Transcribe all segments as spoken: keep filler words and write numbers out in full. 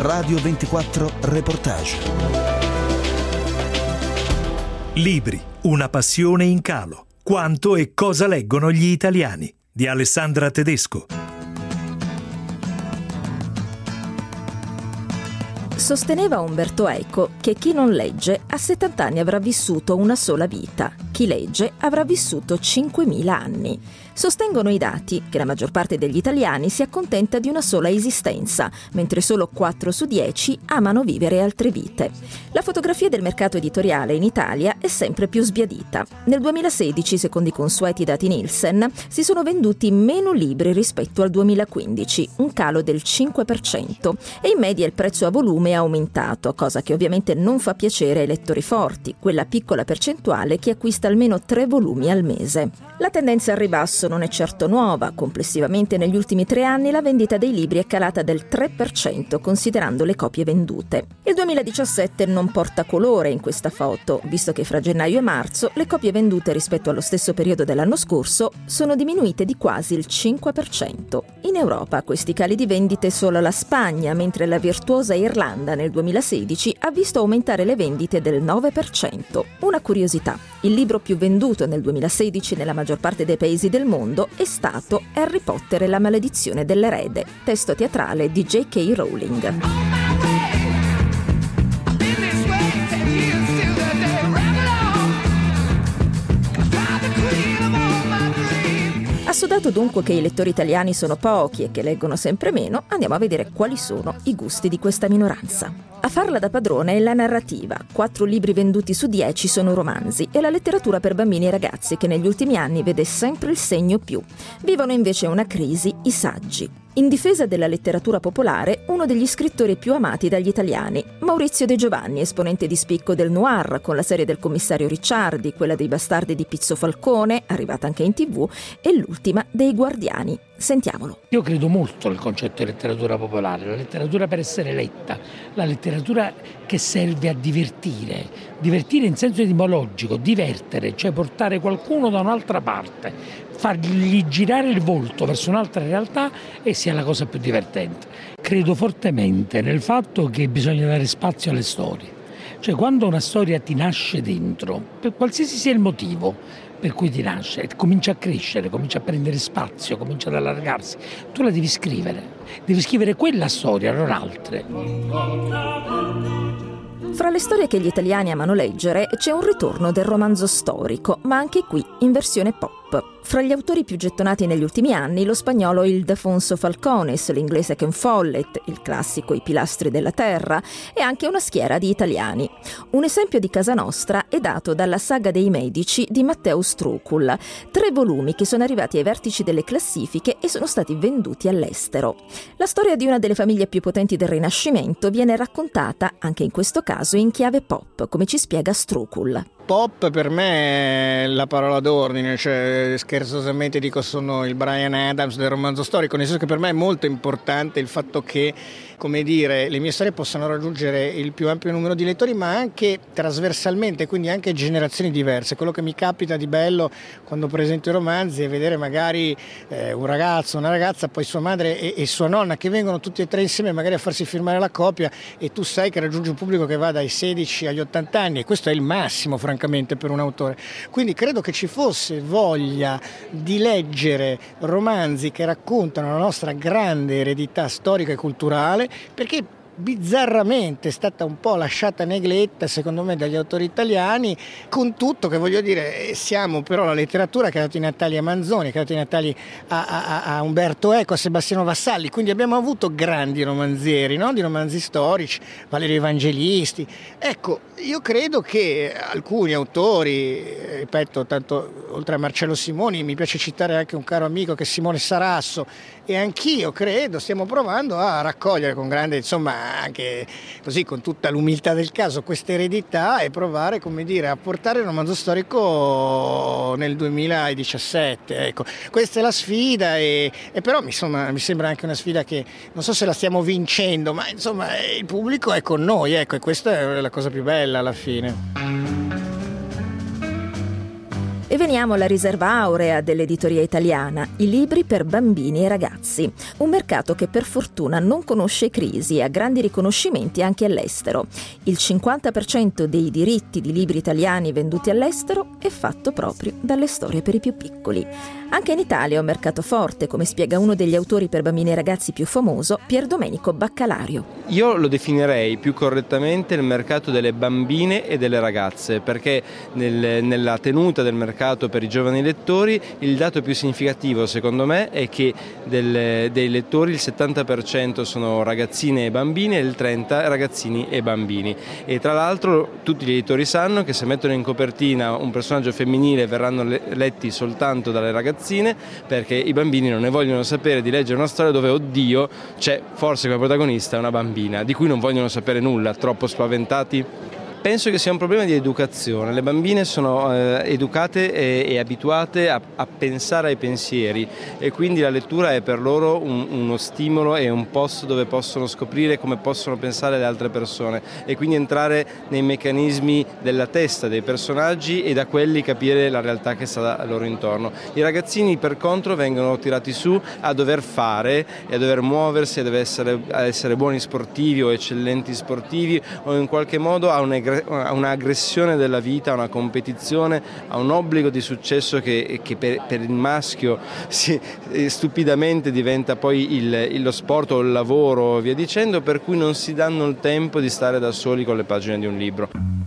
Radio ventiquattro Reportage. Libri, una passione in calo. Quanto e cosa leggono gli italiani? Di Alessandra Tedesco. Sosteneva Umberto Eco che chi non legge a settanta anni avrà vissuto una sola vita, chi legge avrà vissuto cinquemila anni. Sostengono i dati che la maggior parte degli italiani si accontenta di una sola esistenza, mentre solo quattro su dieci amano vivere altre vite. La fotografia del mercato editoriale in Italia è sempre più sbiadita. Nel duemilasedici, secondo i consueti dati Nielsen, si sono venduti meno libri rispetto al duemilaquindici, un calo del cinque per cento, e in media il prezzo a volume è aumentato, cosa che ovviamente non fa piacere ai lettori forti, quella piccola percentuale che acquista almeno tre volumi al mese. La tendenza al ribasso non è certo nuova. Complessivamente negli ultimi tre anni la vendita dei libri è calata del tre per cento, considerando le copie vendute. Il duemiladiciassette non porta colore in questa foto, visto che fra gennaio e marzo le copie vendute rispetto allo stesso periodo dell'anno scorso sono diminuite di quasi il cinque per cento. In Europa questi cali di vendite solo la Spagna, mentre la virtuosa Irlanda nel duemilasedici ha visto aumentare le vendite del nove per cento. Una curiosità: il libro più venduto nel duemilasedici nella maggior parte dei paesi del mondo è stato Harry Potter e la maledizione dell'erede, testo teatrale di J K Rowling. Assodato dunque che i lettori italiani sono pochi e che leggono sempre meno, andiamo a vedere quali sono i gusti di questa minoranza. A farla da padrone è la narrativa. Quattro libri venduti su dieci sono romanzi, e la letteratura per bambini e ragazzi, che negli ultimi anni vede sempre il segno più. Vivono invece una crisi i saggi. In difesa della letteratura popolare, uno degli scrittori più amati dagli italiani, Maurizio De Giovanni, esponente di spicco del noir, con la serie del commissario Ricciardi, quella dei bastardi di Pizzo Falcone, arrivata anche in tivù, e l'ultima dei Guardiani. Sentiamolo. Io credo molto nel concetto di letteratura popolare, la letteratura per essere letta, la letteratura che serve a divertire, divertire in senso etimologico, divertere, cioè portare qualcuno da un'altra parte, fargli girare il volto verso un'altra realtà e sia la cosa più divertente. Credo fortemente nel fatto che bisogna dare spazio alle storie, cioè quando una storia ti nasce dentro, per qualsiasi sia il motivo per cui ti nasce, comincia a crescere, comincia a prendere spazio, comincia ad allargarsi, tu la devi scrivere, devi scrivere quella storia, non altre. Fra le storie che gli italiani amano leggere c'è un ritorno del romanzo storico, ma anche qui in versione pop. Fra gli autori più gettonati negli ultimi anni, lo spagnolo Ildefonso Falcones, l'inglese Ken Follett, il classico I pilastri della terra, e anche una schiera di italiani. Un esempio di casa nostra è dato dalla saga dei Medici di Matteo Strucul, tre volumi che sono arrivati ai vertici delle classifiche e sono stati venduti all'estero. La storia di una delle famiglie più potenti del Rinascimento viene raccontata, anche in questo caso, in chiave pop, come ci spiega Strucul. Pop per me è la parola d'ordine, cioè scherzosamente dico sono il Bryan Adams del romanzo storico, nel senso che per me è molto importante il fatto che, come dire, le mie storie possano raggiungere il più ampio numero di lettori, ma anche trasversalmente, quindi anche generazioni diverse. Quello che mi capita di bello quando presento i romanzi è vedere magari eh, un ragazzo, una ragazza, poi sua madre e, e sua nonna che vengono tutti e tre insieme magari a farsi firmare la copia, e tu sai che raggiungi un pubblico che va dai sedici agli ottanta anni, e questo è il massimo francamente per un autore. Quindi credo che ci fosse voglia di leggere romanzi che raccontano la nostra grande eredità storica e culturale, perché bizzarramente è stata un po' lasciata negletta secondo me dagli autori italiani, con tutto che voglio dire siamo però la letteratura che ha dato i natali a Manzoni, che ha dato i natali a, a, a Umberto Eco, a Sebastiano Vassalli, quindi abbiamo avuto grandi romanzieri, no? Di romanzi storici, Valerio Evangelisti. Ecco, io credo che alcuni autori, ripeto, tanto oltre a Marcello Simoni mi piace citare anche un caro amico che è Simone Sarasso, e anch'io credo stiamo provando a raccogliere con grande, insomma, anche così con tutta l'umiltà del caso, questa eredità, e provare, come dire, a portare il romanzo storico nel duemiladiciassette. Ecco, questa è la sfida, e, e però insomma, mi sembra anche una sfida che non so se la stiamo vincendo, ma insomma il pubblico è con noi, ecco, e questa è la cosa più bella alla fine. E Rimaniamo alla riserva aurea dell'editoria italiana, i libri per bambini e ragazzi. Un mercato che per fortuna non conosce crisi e ha grandi riconoscimenti anche all'estero. Il cinquanta per cento dei diritti di libri italiani venduti all'estero è fatto proprio dalle storie per i più piccoli. Anche in Italia è un mercato forte, come spiega uno degli autori per bambini e ragazzi più famoso, Pierdomenico Baccalario. Io lo definirei più correttamente il mercato delle bambine e delle ragazze, perché nel, nella tenuta del mercato per i giovani lettori il dato più significativo secondo me è che del, dei lettori il settanta per cento sono ragazzine e bambini e il trenta per cento ragazzini e bambini. E tra l'altro tutti gli editori sanno che se mettono in copertina un personaggio femminile verranno le, letti soltanto dalle ragazzine, perché i bambini non ne vogliono sapere di leggere una storia dove, oddio, c'è forse come protagonista una bambina, di cui non vogliono sapere nulla, troppo spaventati. Penso che sia un problema di educazione. Le bambine sono eh, educate e, e abituate a, a pensare ai pensieri e quindi la lettura è per loro un, uno stimolo e un posto dove possono scoprire come possono pensare le altre persone e quindi entrare nei meccanismi della testa dei personaggi e da quelli capire la realtà che sta a loro intorno. I ragazzini per contro vengono tirati su a dover fare e a dover muoversi, a, dover essere, a essere buoni sportivi o eccellenti sportivi o in qualche modo a un a un'aggressione della vita, a una competizione, a un obbligo di successo che, che per, per il maschio si, stupidamente diventa poi il, il, lo sport o il lavoro, via dicendo, per cui non si danno il tempo di stare da soli con le pagine di un libro.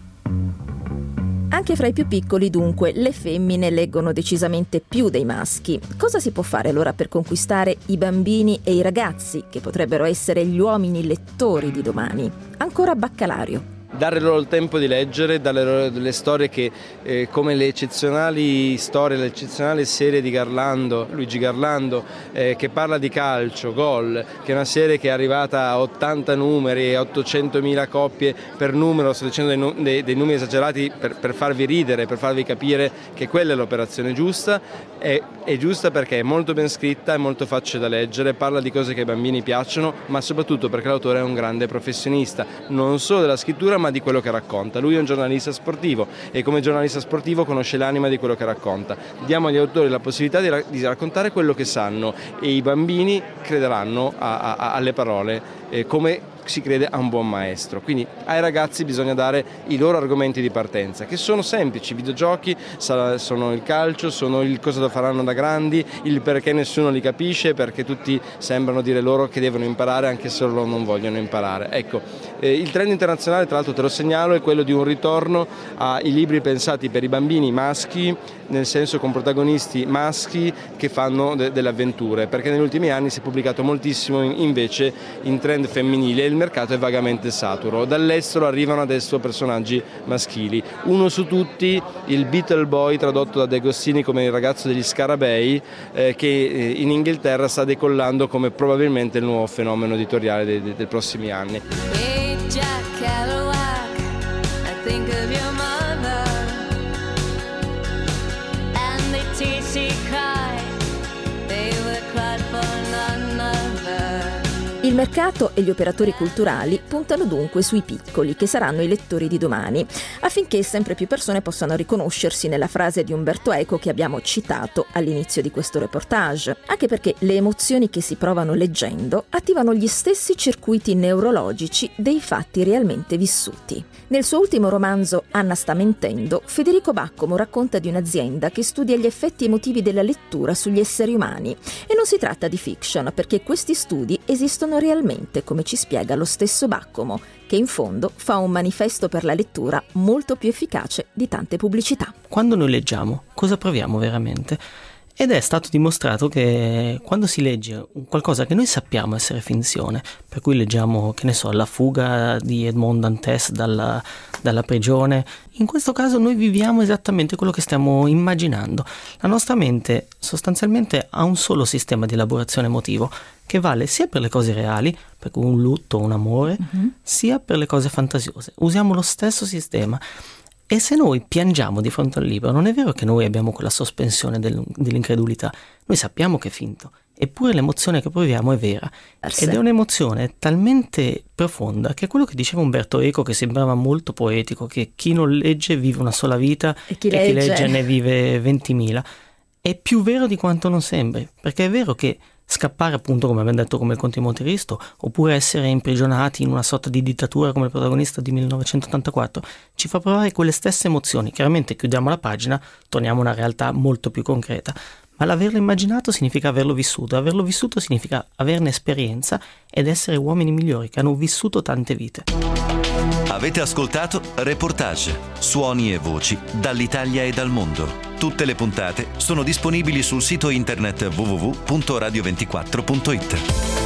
Anche fra i più piccoli, dunque, le femmine leggono decisamente più dei maschi. Cosa si può fare allora per conquistare i bambini e i ragazzi, che potrebbero essere gli uomini lettori di domani? Ancora Baccalario. Dare loro il tempo di leggere, dare loro delle storie che, eh, come le eccezionali storie, le eccezionali serie di Garlando, Luigi Garlando, eh, che parla di calcio, Gol, che è una serie che è arrivata a ottanta numeri e ottocentomila coppie per numero, sto dicendo dei, dei, dei numeri esagerati per, per farvi ridere, per farvi capire che quella è l'operazione giusta, è, è giusta perché è molto ben scritta, è molto facile da leggere, parla di cose che ai bambini piacciono, ma soprattutto perché l'autore è un grande professionista, non solo della scrittura, ma di quello che racconta. Lui è un giornalista sportivo e come giornalista sportivo conosce l'anima di quello che racconta. Diamo agli autori la possibilità di, ra- di raccontare quello che sanno e i bambini crederanno a, a, alle parole eh, come si crede a un buon maestro. Quindi ai ragazzi bisogna dare i loro argomenti di partenza, che sono semplici: videogiochi, sono il calcio, sono il cosa lo faranno da grandi, il perché nessuno li capisce, perché tutti sembrano dire loro che devono imparare anche se loro non vogliono imparare. Ecco, eh, il trend internazionale, tra l'altro te lo segnalo, è quello di un ritorno ai libri pensati per i bambini maschi, nel senso con protagonisti maschi che fanno de- delle avventure, perché negli ultimi anni si è pubblicato moltissimo in- invece in trend femminile. Il mercato è vagamente saturo, dall'estero arrivano adesso personaggi maschili, uno su tutti il Beetle Boy, tradotto da De Agostini come il ragazzo degli scarabei, eh, che eh, in Inghilterra sta decollando come probabilmente il nuovo fenomeno editoriale dei, dei, dei prossimi anni. Hey Jack Kerouac, I think of your mother and the tears she cried, they were cried for none other. Il mercato e gli operatori culturali puntano dunque sui piccoli, che saranno i lettori di domani, affinché sempre più persone possano riconoscersi nella frase di Umberto Eco che abbiamo citato all'inizio di questo reportage, anche perché le emozioni che si provano leggendo attivano gli stessi circuiti neurologici dei fatti realmente vissuti. Nel suo ultimo romanzo Anna sta mentendo, Federico Baccomo racconta di un'azienda che studia gli effetti emotivi della lettura sugli esseri umani, e non si tratta di fiction, perché questi studi esistono realmente, come ci spiega lo stesso Baccomo, che in fondo fa un manifesto per la lettura molto più efficace di tante pubblicità. Quando noi leggiamo, cosa proviamo veramente? Ed è stato dimostrato che quando si legge qualcosa che noi sappiamo essere finzione, per cui leggiamo, che ne so, La fuga di Edmond Dantes dalla, dalla prigione, in questo caso noi viviamo esattamente quello che stiamo immaginando. La nostra mente sostanzialmente ha un solo sistema di elaborazione emotivo che vale sia per le cose reali, per cui un lutto, un amore, mm-hmm. sia per le cose fantasiose. Usiamo lo stesso sistema. E se noi piangiamo di fronte al libro, non è vero che noi abbiamo quella sospensione del, dell'incredulità, noi sappiamo che è finto, eppure l'emozione che proviamo è vera. Ed è un'emozione talmente profonda che è quello che diceva Umberto Eco, che sembrava molto poetico, che chi non legge vive una sola vita e chi, e legge. chi legge ne vive ventimila. È più vero di quanto non sembri, perché è vero che scappare, appunto, come abbiamo detto, come il Conte di Monte Cristo, oppure essere imprigionati in una sorta di dittatura come il protagonista di millenovecentottantaquattro, ci fa provare quelle stesse emozioni. Chiaramente chiudiamo la pagina, torniamo a una realtà molto più concreta, ma l'averlo immaginato significa averlo vissuto, averlo vissuto significa averne esperienza ed essere uomini migliori che hanno vissuto tante vite. Avete ascoltato Reportage, suoni e voci dall'Italia e dal mondo. Tutte le puntate sono disponibili sul sito internet w w w punto radio ventiquattro punto it.